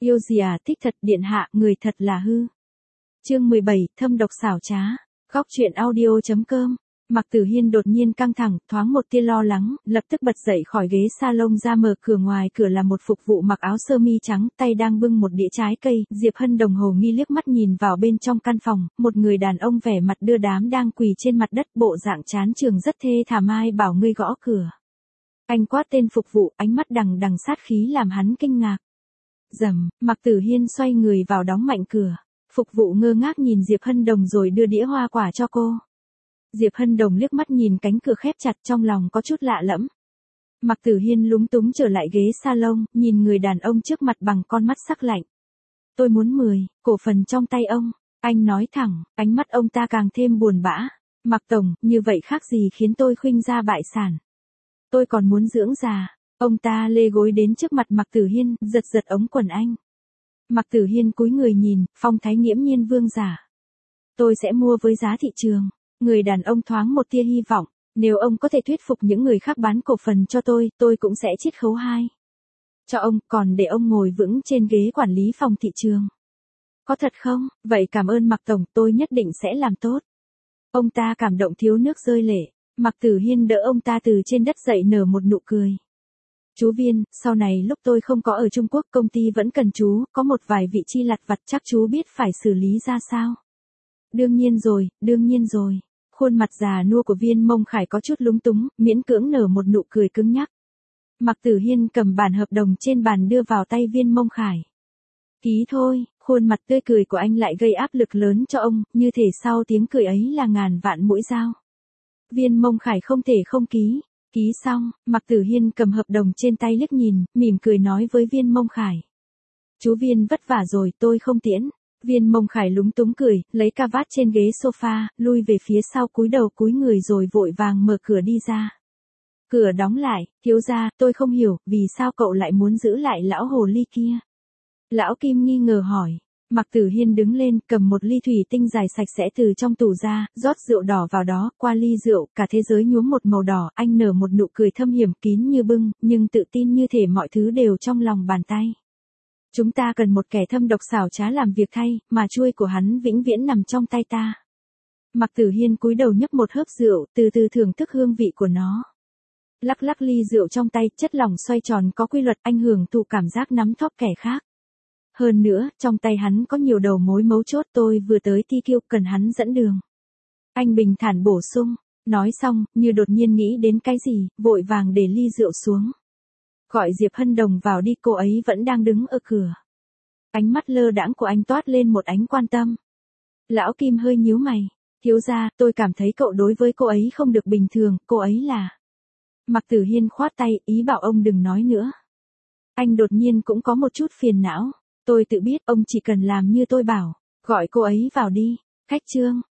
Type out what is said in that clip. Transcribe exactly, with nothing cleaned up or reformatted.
Yêu gì à, thích thật, điện hạ, người thật là hư. Chương mười bảy, thâm độc xảo trá. Góc truyện audio.com. Mạc Tử Hiên đột nhiên căng thẳng, thoáng một tia lo lắng, lập tức bật dậy khỏi ghế salon ra mở cửa. Ngoài cửa là một phục vụ mặc áo sơ mi trắng, tay đang bưng một đĩa trái cây. Diệp Hân Đồng hồ nghi liếc mắt nhìn vào bên trong căn phòng, một người đàn ông vẻ mặt đưa đám đang quỳ trên mặt đất, bộ dạng chán chường rất thê thảm. Ai bảo ngươi gõ cửa? Anh quát tên phục vụ, ánh mắt đằng đằng sát khí làm hắn kinh ngạc. Rầm, Mạc Tử Hiên xoay người vào đóng mạnh cửa. Phục vụ ngơ ngác nhìn Diệp Hân Đồng rồi đưa đĩa hoa quả cho cô. Diệp Hân Đồng liếc mắt nhìn cánh cửa khép chặt, trong lòng có chút lạ lẫm. Mạc Tử Hiên lúng túng trở lại ghế salon, nhìn người đàn ông trước mặt bằng con mắt sắc lạnh. Tôi muốn mười cổ phần trong tay ông, anh nói thẳng, ánh mắt ông ta càng thêm buồn bã. Mạc Tổng, như vậy khác gì khiến tôi khuynh gia bại sản. Tôi còn muốn dưỡng già. Ông ta lê gối đến trước mặt Mạc Tử Hiên, giật giật ống quần anh. Mạc Tử Hiên cúi người nhìn, phong thái nghiễm nhiên vương giả. Tôi sẽ mua với giá thị trường. Người đàn ông thoáng một tia hy vọng, nếu ông có thể thuyết phục những người khác bán cổ phần cho tôi, tôi cũng sẽ chiết khấu hai cho ông, còn để ông ngồi vững trên ghế quản lý phòng thị trường. Có thật không? Vậy cảm ơn Mạc Tổng, tôi nhất định sẽ làm tốt. Ông ta cảm động thiếu nước rơi lệ. Mạc Tử Hiên đỡ ông ta từ trên đất dậy, nở một nụ cười. Chú Viên, sau này lúc tôi không có ở Trung Quốc, công ty vẫn cần chú, có một vài vị chi lặt vặt, chắc chú biết phải xử lý ra sao. Đương nhiên rồi, đương nhiên rồi. Khuôn mặt già nua của Viên Mông Khải có chút lúng túng, miễn cưỡng nở một nụ cười cứng nhắc. Mạc Tử Hiên cầm bản hợp đồng trên bàn đưa vào tay Viên Mông Khải. Ký thôi, khuôn mặt tươi cười của anh lại gây áp lực lớn cho ông, như thể sau tiếng cười ấy là ngàn vạn mũi dao. Viên Mông Khải không thể không ký. Ký xong, Mạc Tử Hiên cầm hợp đồng trên tay liếc nhìn, mỉm cười nói với Viên Mông Khải. Chú Viên vất vả rồi, tôi không tiễn. Viên Mông Khải lúng túng cười, lấy ca vát trên ghế sofa, lui về phía sau, cúi đầu cúi người rồi vội vàng mở cửa đi ra. Cửa đóng lại, thiếu gia, tôi không hiểu, vì sao cậu lại muốn giữ lại lão hồ ly kia? Lão Kim nghi ngờ hỏi. Mạc Tử Hiên đứng lên, cầm một ly thủy tinh dài sạch sẽ từ trong tủ ra, rót rượu đỏ vào đó, qua ly rượu, cả thế giới nhuốm một màu đỏ, anh nở một nụ cười thâm hiểm kín như bưng, nhưng tự tin như thể mọi thứ đều trong lòng bàn tay. Chúng ta cần một kẻ thâm độc xảo trá làm việc thay, mà chuôi của hắn vĩnh viễn nằm trong tay ta. Mạc Tử Hiên cúi đầu nhấp một hớp rượu, từ từ thưởng thức hương vị của nó. Lắc lắc ly rượu trong tay, chất lỏng xoay tròn có quy luật, anh hưởng thụ cảm giác nắm thóp kẻ khác. Hơn nữa, trong tay hắn có nhiều đầu mối mấu chốt, tôi vừa tới Ti Kiêu, cần hắn dẫn đường. Anh bình thản bổ sung, nói xong, như đột nhiên nghĩ đến cái gì, vội vàng để ly rượu xuống. Gọi Diệp Hân Đồng vào đi, cô ấy vẫn đang đứng ở cửa. Ánh mắt lơ đãng của anh toát lên một ánh quan tâm. Lão Kim hơi nhíu mày, thiếu gia, tôi cảm thấy cậu đối với cô ấy không được bình thường, cô ấy là... Mạc Tử Hiên khoát tay, ý bảo ông đừng nói nữa. Anh đột nhiên cũng có một chút phiền não. Tôi tự biết, ông chỉ cần làm như tôi bảo, gọi cô ấy vào đi. Khách trương,